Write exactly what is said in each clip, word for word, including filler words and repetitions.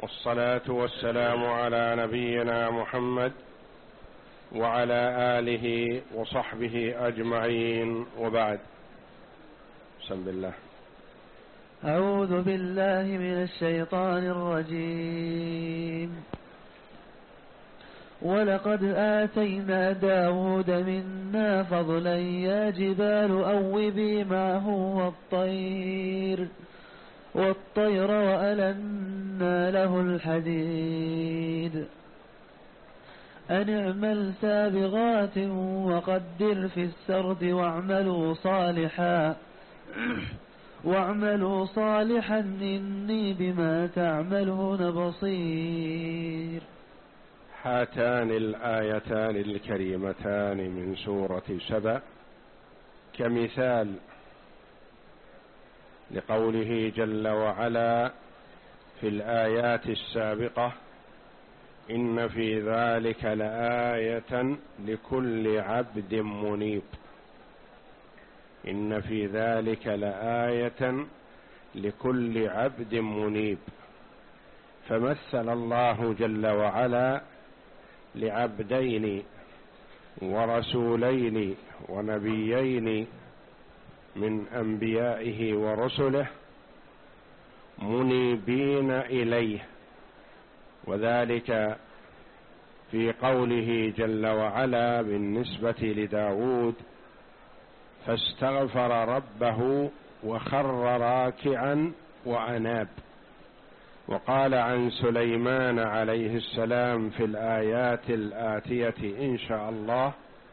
والصلاة والسلام على نبينا محمد وعلى آله وصحبه أجمعين، وبعد. بسم الله. أعوذ بالله من الشيطان الرجيم. ولقد آتينا داود منا فضلا يا جبال أوبي معه والطير والطير وألنا له الحديد أن اعمل سابغات وقدر في السرد واعملوا صالحا واعملوا صالحا إني بما تعملون بصير. هاتان الآيتان الكريمتان من سورة سبأ كمثال لقوله جل وعلا في الآيات السابقة: إن في ذلك لآية لكل عبد منيب. إن في ذلك لآية لكل عبد منيب. فمثل الله جل وعلا لعبدين ورسولين ونبيين من أنبيائه ورسله منيبين إليه، وذلك في قوله جل وعلا بالنسبة لداود: فاستغفر ربه وخر راكعا وأناب. وقال عن سليمان عليه السلام في الآيات الآتية إن شاء الله: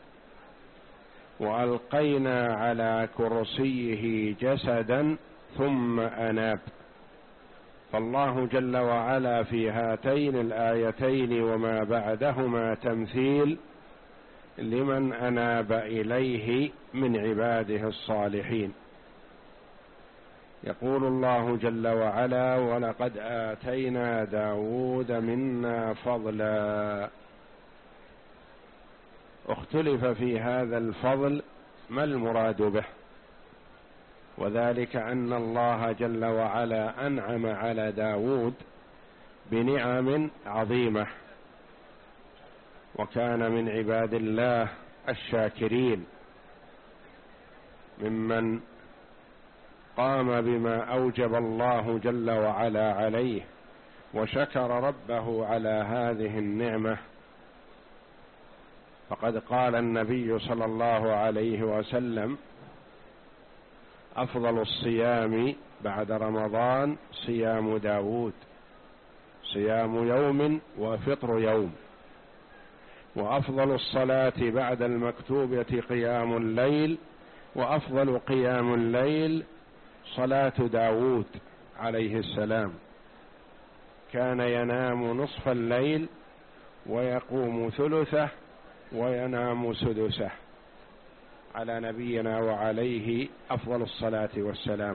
وألقينا على كرسيه جسدا ثم أناب. فالله جل وعلا في هاتين الآيتين وما بعدهما تمثيل لمن أناب إليه من عباده الصالحين. يقول الله جل وعلا: ولقد آتينا داود منا فضلا. اختلف في هذا الفضل ما المراد به، وذلك أن الله جل وعلا أنعم على داود بنعم عظيمة، وكان من عباد الله الشاكرين ممن قام بما أوجب الله جل وعلا عليه وشكر ربه على هذه النعمة. فقد قال النبي صلى الله عليه وسلم: أفضل الصيام بعد رمضان صيام داود، صيام يوم وفطر يوم. وأفضل الصلاة بعد المكتوبة قيام الليل، وأفضل قيام الليل صلاة داود عليه السلام. كان ينام نصف الليل ويقوم ثلثه وينام سدسه، على نبينا وعليه أفضل الصلاة والسلام.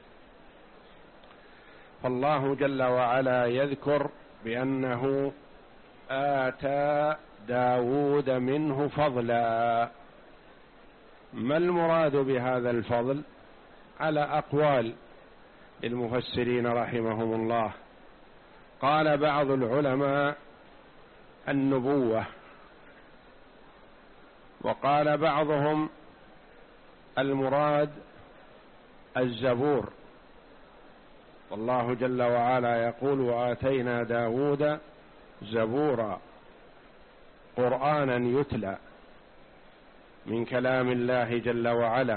فالله جل وعلا يذكر بأنه آتى داود منه فضلا. ما المراد بهذا الفضل؟ على أقوال المفسرين رحمهم الله. قال بعض العلماء: النبوة، وقال بعضهم: المراد الزبور. والله جل وعلا يقول: وآتينا داود زبورا، قرآنا يتلى من كلام الله جل وعلا.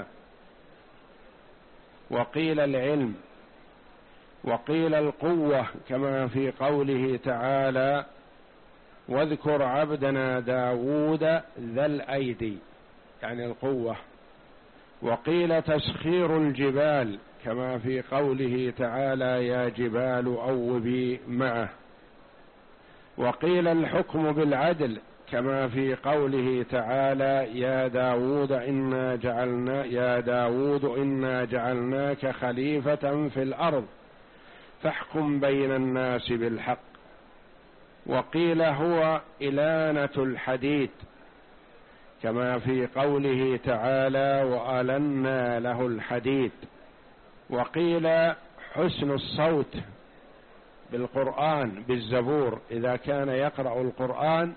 وقيل العلم، وقيل القوة، كما في قوله تعالى: واذكر عبدنا داود ذا الأيدي، يعني القوة. وقيل تسخير الجبال، كما في قوله تعالى: يا جبال أوبي معه. وقيل الحكم بالعدل، كما في قوله تعالى: يا داود إنا جعلنا يا داود إنا جعلناك خليفة في الأرض فاحكم بين الناس بالحق. وقيل هو إلانة الحديد، كما في قوله تعالى: وألنا له الحديد. وقيل حسن الصوت، بالقرآن بالزبور إذا كان يقرأ القرآن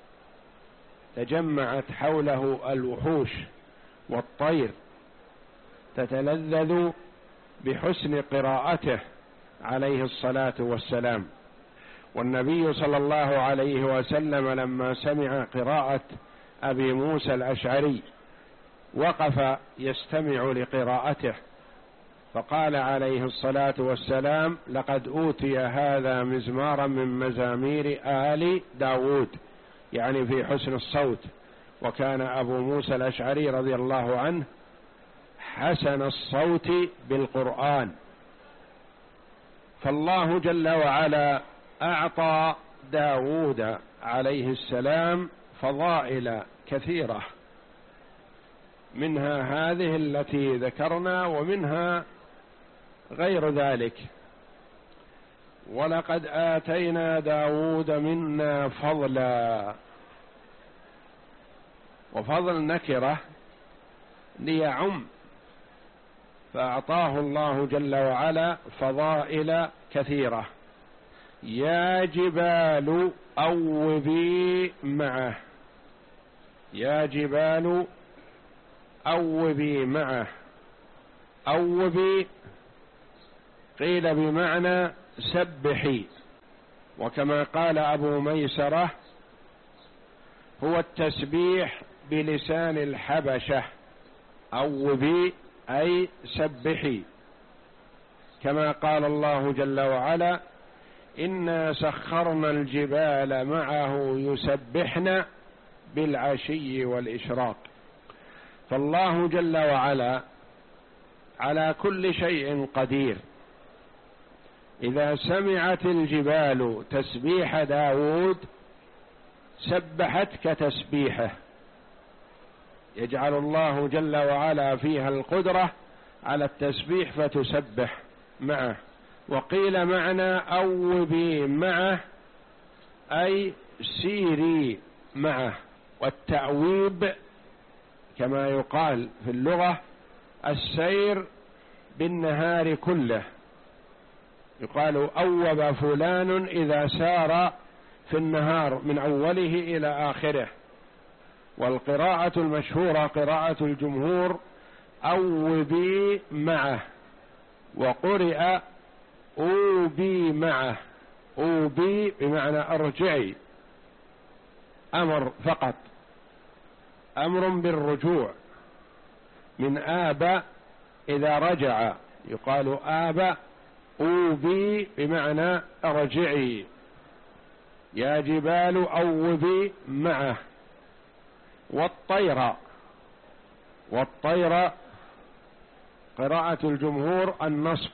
تجمعت حوله الوحوش والطير تتلذذ بحسن قراءته عليه الصلاة والسلام. والنبي صلى الله عليه وسلم لما سمع قراءة أبي موسى الأشعري وقف يستمع لقراءته فقال عليه الصلاة والسلام: لقد أوتي هذا مزمارا من مزامير آل داود، يعني في حسن الصوت. وكان أبو موسى الأشعري رضي الله عنه حسن الصوت بالقرآن. فالله جل وعلا أعطى داود عليه السلام فضائل كثيرة، منها هذه التي ذكرنا ومنها غير ذلك. ولقد آتينا داود منا فضلا، وفضل نكرة ليعم، فأعطاه الله جل وعلا فضائل كثيرة. يا جبال أوبي معه، يا جبال أوبي معه. أوبي قيل بمعنى سبحي، وكما قال أبو ميسرة هو التسبيح بلسان الحبشة. أوبي أي سبحي، كما قال الله جل وعلا: إنا سخرنا الجبال معه يسبحن بالعشي والإشراق. فالله جل وعلا على كل شيء قدير. إذا سمعت الجبال تسبيح داود سبحت كتسبيحه، يجعل الله جل وعلا فيها القدرة على التسبيح فتسبح معه. وقيل معنى أوبي معه أي سيري معه. والتأويب كما يقال في اللغة السير بالنهار كله، يقال أوب فلان إذا سار في النهار من أوله إلى آخره. والقراءة المشهورة قراءة الجمهور أوبي معه، وقرئ أوبي معه. أوبي بمعنى أرجعي، أمر فقط، أمر بالرجوع من آب إذا رجع، يقال آب. أوبي بمعنى أرجعي. يا جبال أوبي معه. والطير، والطير قراءة الجمهور النصب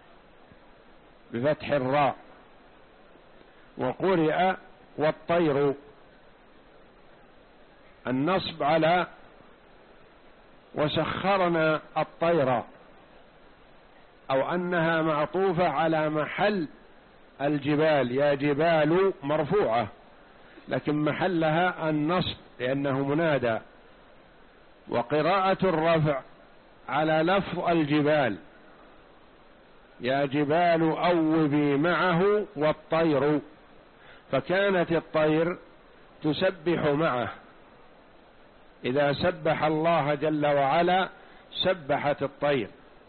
بفتح الراء، وقرئ والطير النصب على وسخرنا الطير، أو أنها معطوفة على محل الجبال. يا جبال مرفوعة لكن محلها النصب لأنه منادى. وقراءة الرفع على لفظ الجبال: يا جبال أوبي معه والطير، فكانت الطير تسبح معه. إذا سبح الله جل وعلا سبحت الطير.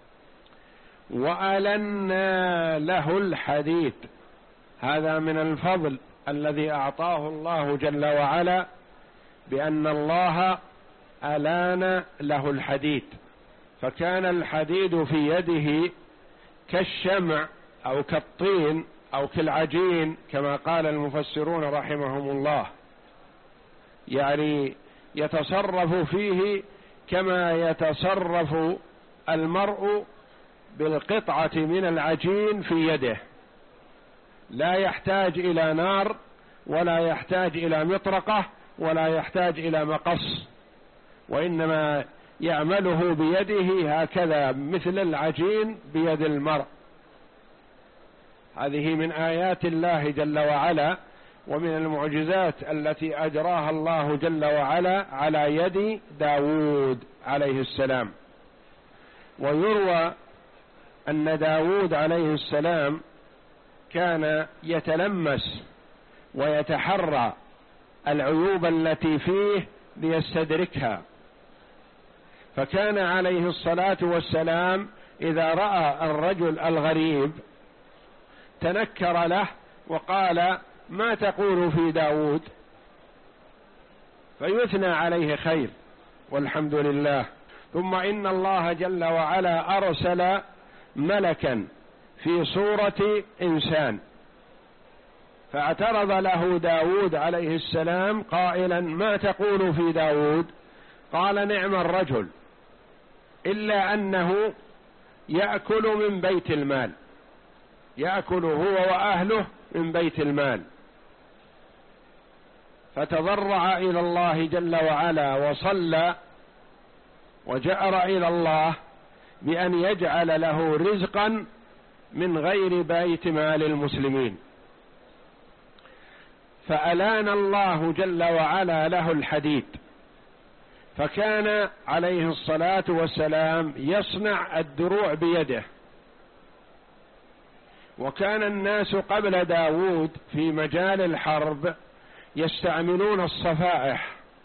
وألنا له الحديد، هذا من الفضل الذي أعطاه الله جل وعلا، بأن الله ألان له الحديد، فكان الحديد في يده كالشمع أو كالطين أو كالعجين كما قال المفسرون رحمهم الله، يعني يتصرف فيه كما يتصرف المرء بالقطعة من العجين في يده، لا يحتاج إلى نار ولا يحتاج إلى مطرقة ولا يحتاج إلى مقص، وإنما يعمله بيده هكذا مثل العجين بيد المرء. هذه من آيات الله جل وعلا ومن المعجزات التي أجراها الله جل وعلا على يد داود عليه السلام. ويروى أن داود عليه السلام كان يتلمس ويتحرى العيوب التي فيه ليستدركها، فكان عليه الصلاة والسلام إذا رأى الرجل الغريب تنكر له وقال: ما تقول في داود؟ فيثنى عليه خير والحمد لله. ثم إن الله جل وعلا أرسل ملكا في صورة إنسان، فاعترض له داود عليه السلام قائلا: ما تقول في داود؟ قال: نعم الرجل، إلا أنه يأكل من بيت المال، يأكل هو وأهله من بيت المال. فتضرع إلى الله جل وعلا وصلى وجأر إلى الله بأن يجعل له رزقا من غير بيت مال المسلمين، فألان الله جل وعلا له الحديد، فكان عليه الصلاة والسلام يصنع الدروع بيده. وكان الناس قبل داود في مجال الحرب يستعملون الصفائح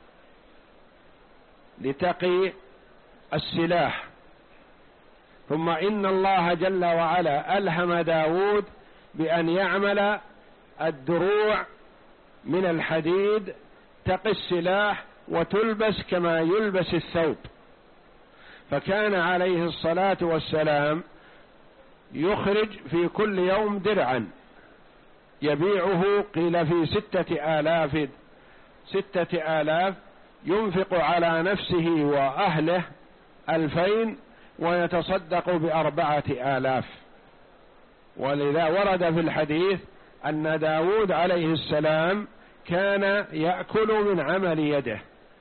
لتقي السلاح، ثم إن الله جل وعلا ألهم داود بأن يعمل الدروع من الحديد تقي السلاح وتلبس كما يلبس الثوب. فكان عليه الصلاة والسلام يخرج في كل يوم درعا يبيعه، قيل في ستة آلاف ستة آلاف، ينفق على نفسه وأهله ألفين ويتصدق بأربعة آلاف. ولذا ورد في الحديث أن داود عليه السلام كان يأكل من عمل يده،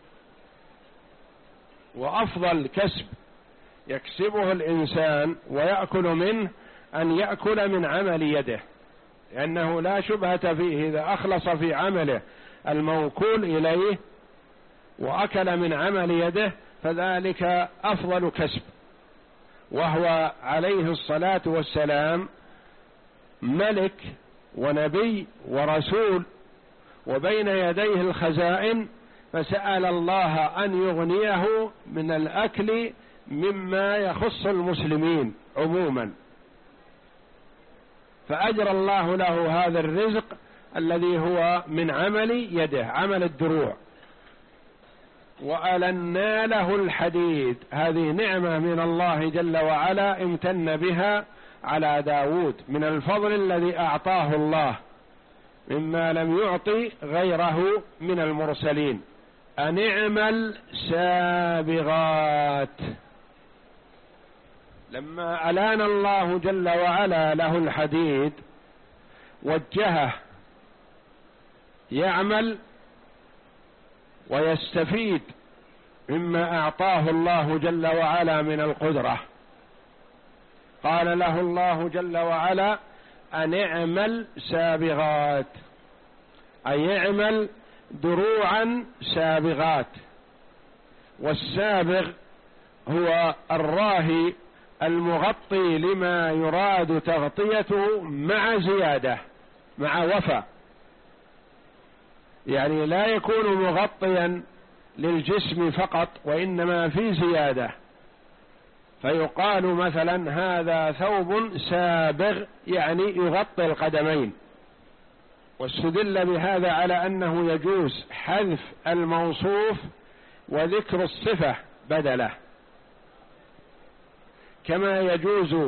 وأفضل كسب يكسبه الإنسان ويأكل منه أن يأكل من عمل يده، لأنه لا شبهة فيه إذا أخلص في عمله الموكول إليه وأكل من عمل يده فذلك أفضل كسب. وهو عليه الصلاة والسلام ملك ونبي ورسول وبين يديه الخزائن، فسأل الله أن يغنيه من الأكل مما يخص المسلمين عموما، فأجرى الله له هذا الرزق الذي هو من عمل يده، عمل الدروع. وألنا له الحديد، هذه نعمة من الله جل وعلا امتن بها على داود من الفضل الذي أعطاه الله مما لم يعطي غيره من المرسلين. أن اعمل سابغات، لما ألان الله جل وعلا له الحديد وجهه يعمل ويستفيد مما أعطاه الله جل وعلا من القدرة. قال له الله جل وعلا: أن اعمل سابغات، أي اعمل دروعا سابغات. والسابغ هو الراهي المغطي لما يراد تغطيته مع زيادة، مع وفاء، يعني لا يكون مغطيا للجسم فقط وإنما في زيادة. فيقال مثلا هذا ثوب سابغ، يعني يغطي القدمين. واستدل بهذا على أنه يجوز حذف الموصوف وذكر الصفة بدله، كما يجوز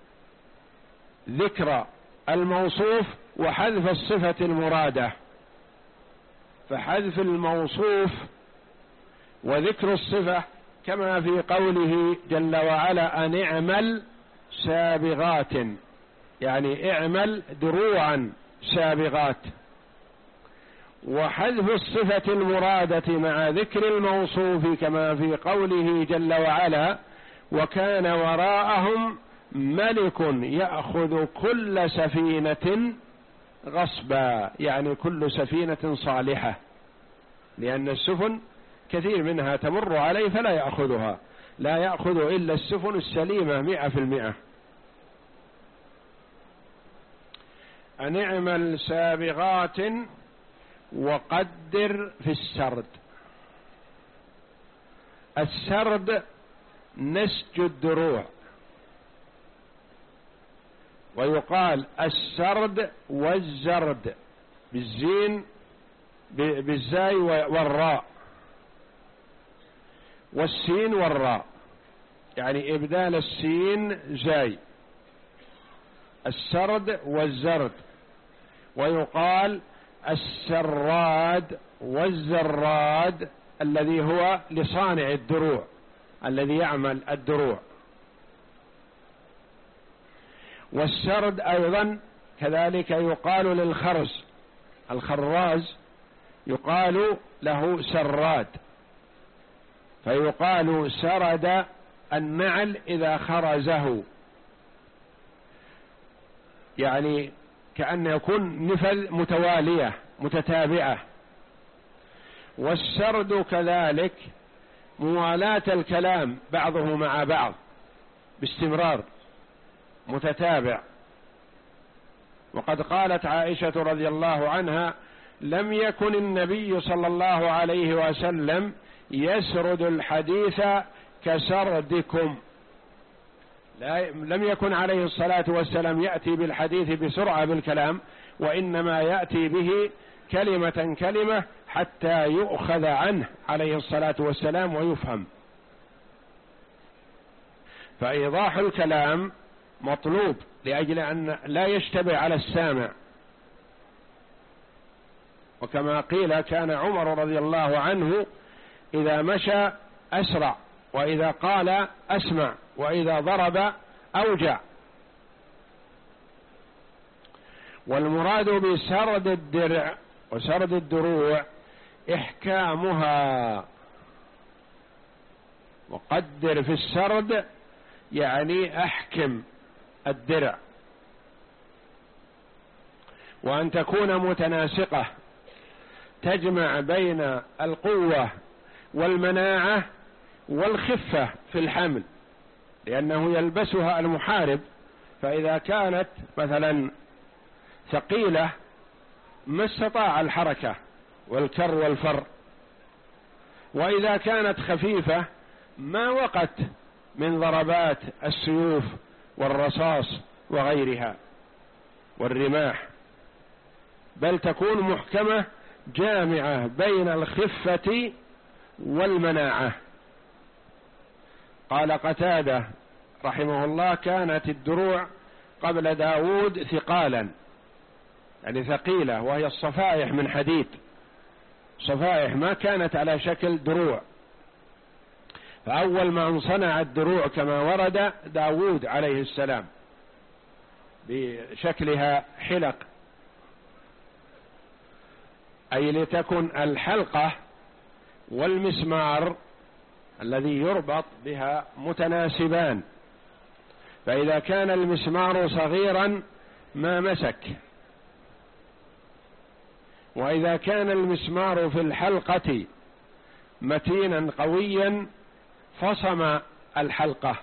ذكر الموصوف وحذف الصفة المرادة. فحذف الموصوف وذكر الصفة كما في قوله جل وعلا: أن اعمل سابغات، يعني اعمل دروعا سابغات. وحذف الصفة المرادة مع ذكر الموصوف كما في قوله جل وعلا: وكان وراءهم ملك يأخذ كل سفينة غصبا، يعني كل سفينة صالحة، لأن السفن كثير منها تمر عليه فلا يأخذها، لا يأخذ إلا السفن السليمة مئة في المئة. أن اعمل سابغات وقدر في السرد. السرد نسج الدروع، ويقال السرد والزرد بالزين بالزاي والراء والسين والراء، يعني إبدال السين زاي، السرد والزرد. ويقال السراد والزراد الذي هو لصانع الدروع، الذي يعمل الدروع. والسرد أيضا كذلك يقال للخرز، الخراز يقال له سراد، فيقال سرد النعل إذا خرزه، يعني كأن يكون نفل متوالية متتابعة. والسرد كذلك موالاة الكلام بعضه مع بعض باستمرار متتابع. وقد قالت عائشة رضي الله عنها: لم يكن النبي صلى الله عليه وسلم يسرد الحديث كسردكم، لا لم يكن عليه الصلاة والسلام يأتي بالحديث بسرعة بالكلام، وإنما يأتي به كلمة كلمة حتى يؤخذ عنه عليه الصلاة والسلام ويفهم. فإيضاح الكلام مطلوب لأجل أن لا يشتبه على السامع. وكما قيل كان عمر رضي الله عنه إذا مشى أسرع، وإذا قال أسمع، وإذا ضرب أوجع. والمراد بسرد الدرع وسرد الدروع إحكامها. وقدر في السرد يعني أحكم الدرع، وأن تكون متناسقة تجمع بين القوة والمناعة والخفة في الحمل، لأنه يلبسها المحارب، فإذا كانت مثلا ثقيلة ما استطاع الحركة والكر والفر، وإذا كانت خفيفة ما وقت من ضربات السيوف والرصاص وغيرها والرماح، بل تكون محكمة جامعة بين الخفة والمناعة. قال قتادة رحمه الله: كانت الدروع قبل داود ثقالا، يعني ثقيلة، وهي الصفائح من حديد، صفائح ما كانت على شكل دروع. فأول ما صنع الدروع كما ورد داود عليه السلام بشكلها حلق، أي لتكن الحلقة والمسمار الذي يربط بها متناسبان، فإذا كان المسمار صغيرا ما مسك، وإذا كان المسمار في الحلقة متينا قويا فصم الحلقة.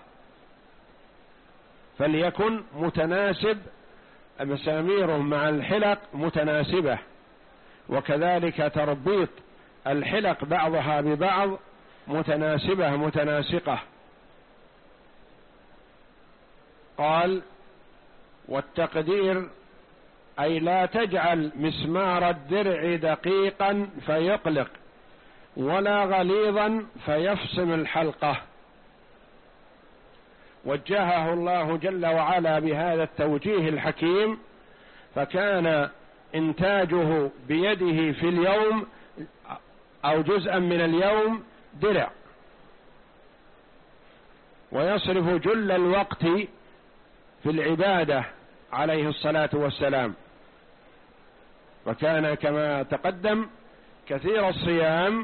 فليكن متناسب، مساميرهم مع الحلق متناسبة، وكذلك تربيط الحلق بعضها ببعض متناسبة متناسقة. قال: والتقدير أي لا تجعل مسمار الدرع دقيقا فيقلق، ولا غليظا فيفصم الحلقة. وجهه الله جل وعلا بهذا التوجيه الحكيم، فكان إنتاجه بيده في اليوم أو جزءا من اليوم درع، ويصرف جل الوقت في العبادة عليه الصلاة والسلام. وكان كما تقدم كثير الصيام،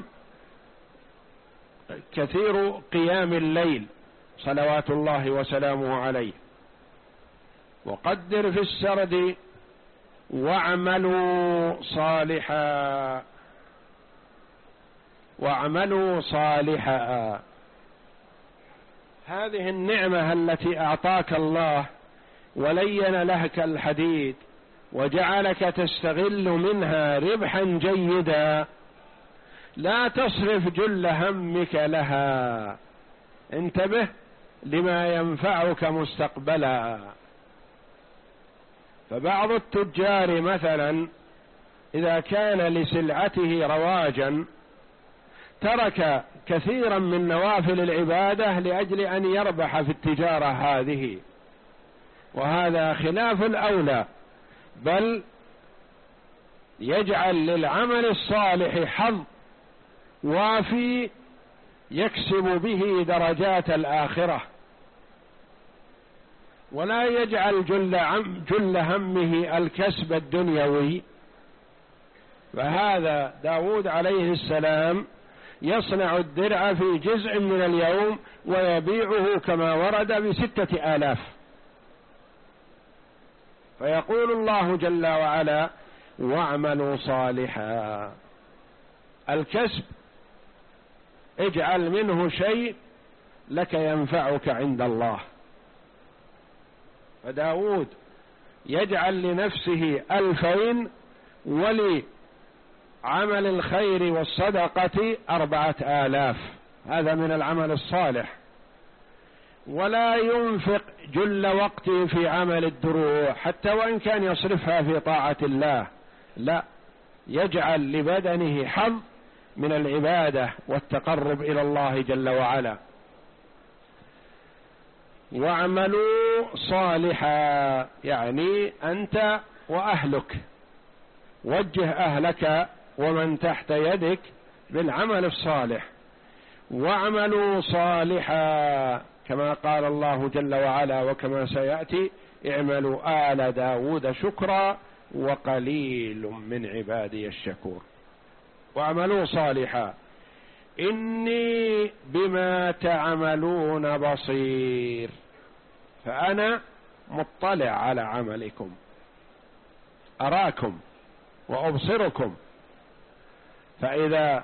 كثير قيام الليل صلوات الله وسلامه عليه. وقدر في السرد واعملوا صالحا، واعملوا صالحا. هذه النعمة التي أعطاك الله ولين لك الحديد وجعلك تستغل منها ربحا جيدا، لا تصرف جل همك لها، انتبه لما ينفعك مستقبلا. فبعض التجار مثلا إذا كان لسلعته رواجا ترك كثيرا من نوافل العبادة لأجل أن يربح في التجارة هذه، وهذا خلاف الأولى، بل يجعل للعمل الصالح حظ وافي يكسب به درجات الآخرة، ولا يجعل جل, عم جل همه الكسب الدنيوي. فهذا داود عليه السلام يصنع الدرع في جزء من اليوم ويبيعه كما ورد بستة آلاف، فيقول الله جل وعلا واعملوا صالحا. الكسب اجعل منه شيء لك ينفعك عند الله. فداود يجعل لنفسه ألفين ولعمل الخير والصدقة أربعة آلاف، هذا من العمل الصالح. ولا ينفق جل وقته في عمل الدروع حتى وإن كان يصرفها في طاعة الله، لا، يجعل لبدنه حظ من العبادة والتقرب إلى الله جل وعلا. واعملوا صالحا يعني أنت وأهلك، وجه أهلك ومن تحت يدك بالعمل الصالح. واعملوا صالحا كما قال الله جل وعلا وكما سيأتي اعملوا آل داود شكرا وقليل من عبادي الشكور. واعملوا صالحا إني بما تعملون بصير، فأنا مطلع على عملكم، أراكم وأبصركم. فإذا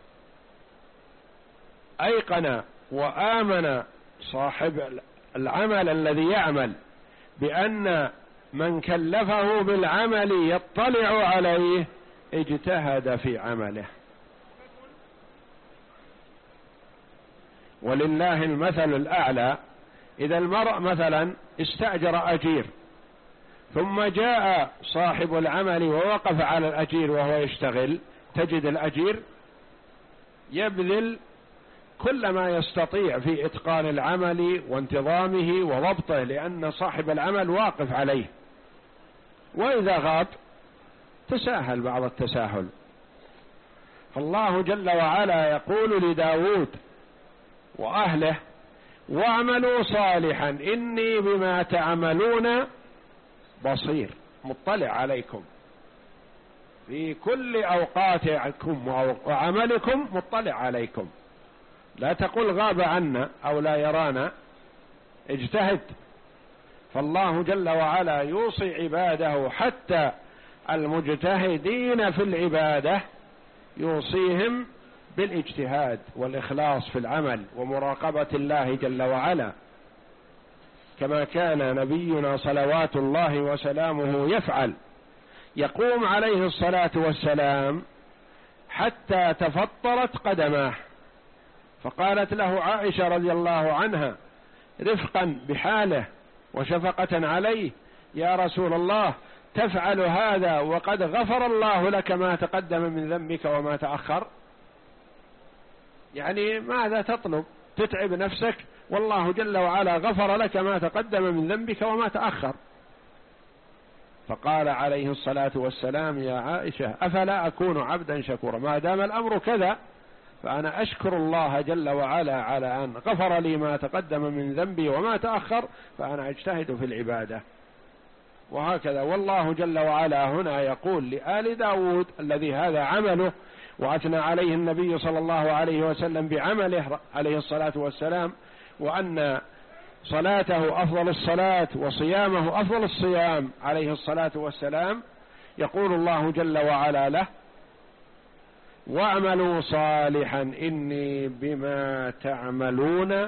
أيقن وآمن صاحب العمل الذي يعمل بأن من كلفه بالعمل يطلع عليه اجتهد في عمله. ولله المثل الأعلى، إذا المرء مثلا استأجر أجير ثم جاء صاحب العمل ووقف على الأجير وهو يشتغل، تجد الأجير يبذل كل ما يستطيع في إتقان العمل وانتظامه وضبطه، لأن صاحب العمل واقف عليه، وإذا غاب تساهل بعض التساهل. فالله جل وعلا يقول لداود وأهله واعملوا صالحا إني بما تعملون بصير، مطلع عليكم في كل أوقاتكم وعملكم، مطلع عليكم. لا تقل غاب عنا أو لا يرانا، اجتهد. فالله جل وعلا يوصي عباده حتى المجتهدين في العبادة يوصيهم بالاجتهاد والإخلاص في العمل ومراقبة الله جل وعلا، كما كان نبينا صلوات الله وسلامه يفعل. يقوم عليه الصلاة والسلام حتى تفطرت قدماه، فقالت له عائشة رضي الله عنها رفقا بحاله وشفقة عليه: يا رسول الله تفعل هذا وقد غفر الله لك ما تقدم من ذنبك وما تأخر؟ يعني ماذا تطلب؟ تتعب نفسك والله جل وعلا غفر لك ما تقدم من ذنبك وما تأخر. فقال عليه الصلاة والسلام: يا عائشة أفلا أكون عبدا شكورا؟ ما دام الأمر كذا فأنا أشكر الله جل وعلا على أن غفر لي ما تقدم من ذنبي وما تأخر، فأنا أجتهد في العبادة. وهكذا والله جل وعلا هنا يقول لآل داود الذي هذا عمله، وأثنى عليه النبي صلى الله عليه وسلم بعمله عليه الصلاة والسلام، وأن صلاته أفضل الصلاة وصيامه أفضل الصيام عليه الصلاة والسلام. يقول الله جل وعلا له: واعملوا صالحا إني بما تعملون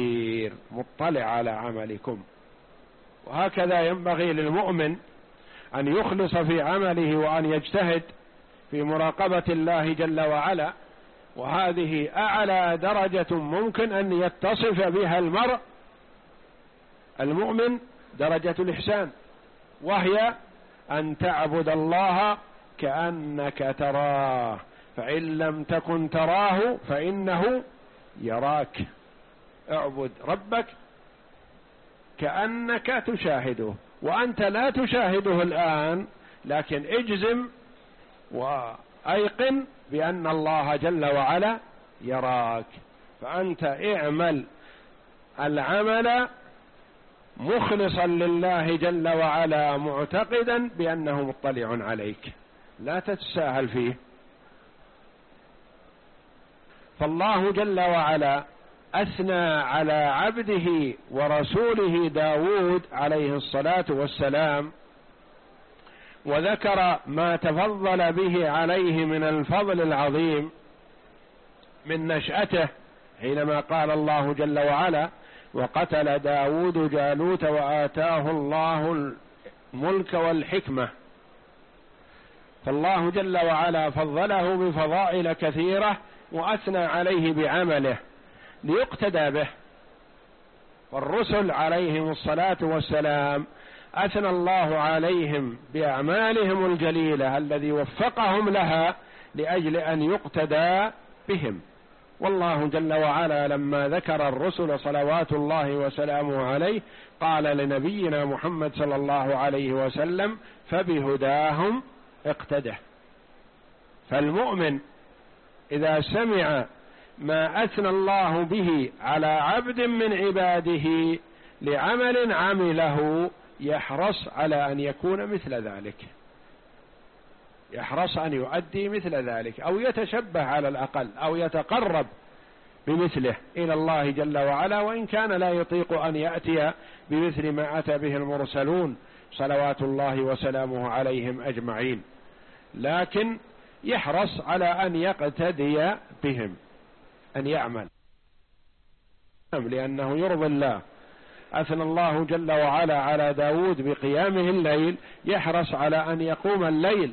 بصير، مطلع على عملكم. وهكذا ينبغي للمؤمن أن يخلص في عمله وأن يجتهد في مراقبة الله جل وعلا، وهذه أعلى درجة ممكن أن يتصف بها المرء المؤمن، درجة الإحسان، وهي أن تعبد الله كأنك تراه، فإن لم تكن تراه فإنه يراك. اعبد ربك كأنك تشاهده، وأنت لا تشاهده الآن، لكن اجزم وأيقن بأن الله جل وعلا يراك. فأنت اعمل العمل مخلصا لله جل وعلا، معتقدا بأنه مطلع عليك، لا تتساهل فيه. فالله جل وعلا أثنى على عبده ورسوله داود عليه الصلاة والسلام، وذكر ما تفضل به عليه من الفضل العظيم من نشأته، حينما قال الله جل وعلا: وقتل داود جالوت وآتاه الله الملك والحكمة. فالله جل وعلا فضله بفضائل كثيرة وأثنى عليه بعمله ليقتدى به. والرسل عليهم الصلاة والسلام أثنى الله عليهم بأعمالهم الجليلة الذي وفقهم لها لأجل أن يقتدى بهم. والله جل وعلا لما ذكر الرسل صلوات الله وسلامه عليه قال لنبينا محمد صلى الله عليه وسلم: فبهداهم اقتده. فالمؤمن إذا سمع ما أثنى الله به على عبد من عباده لعمل عمله يحرص على أن يكون مثل ذلك، يحرص أن يؤدي مثل ذلك، أو يتشبه على الأقل، أو يتقرب بمثله إلى الله جل وعلا، وإن كان لا يطيق أن يأتي بمثل ما أتى به المرسلون صلوات الله وسلامه عليهم أجمعين، لكن يحرص على أن يقتدي بهم، أن يعمل، لأنه يرضي الله. أثنى الله جل وعلا على داود بقيامه الليل، يحرص على أن يقوم الليل.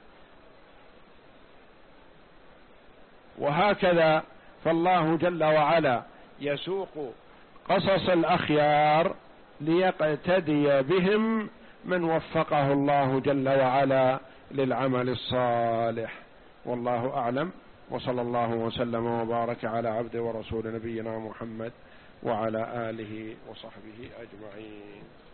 وهكذا فالله جل وعلا يسوق قصص الأخيار ليقتدي بهم من وفقه الله جل وعلا للعمل الصالح. والله أعلم، وصلى الله وسلم وبارك على عبد ورسول نبينا محمد وعلى آله وصحبه أجمعين.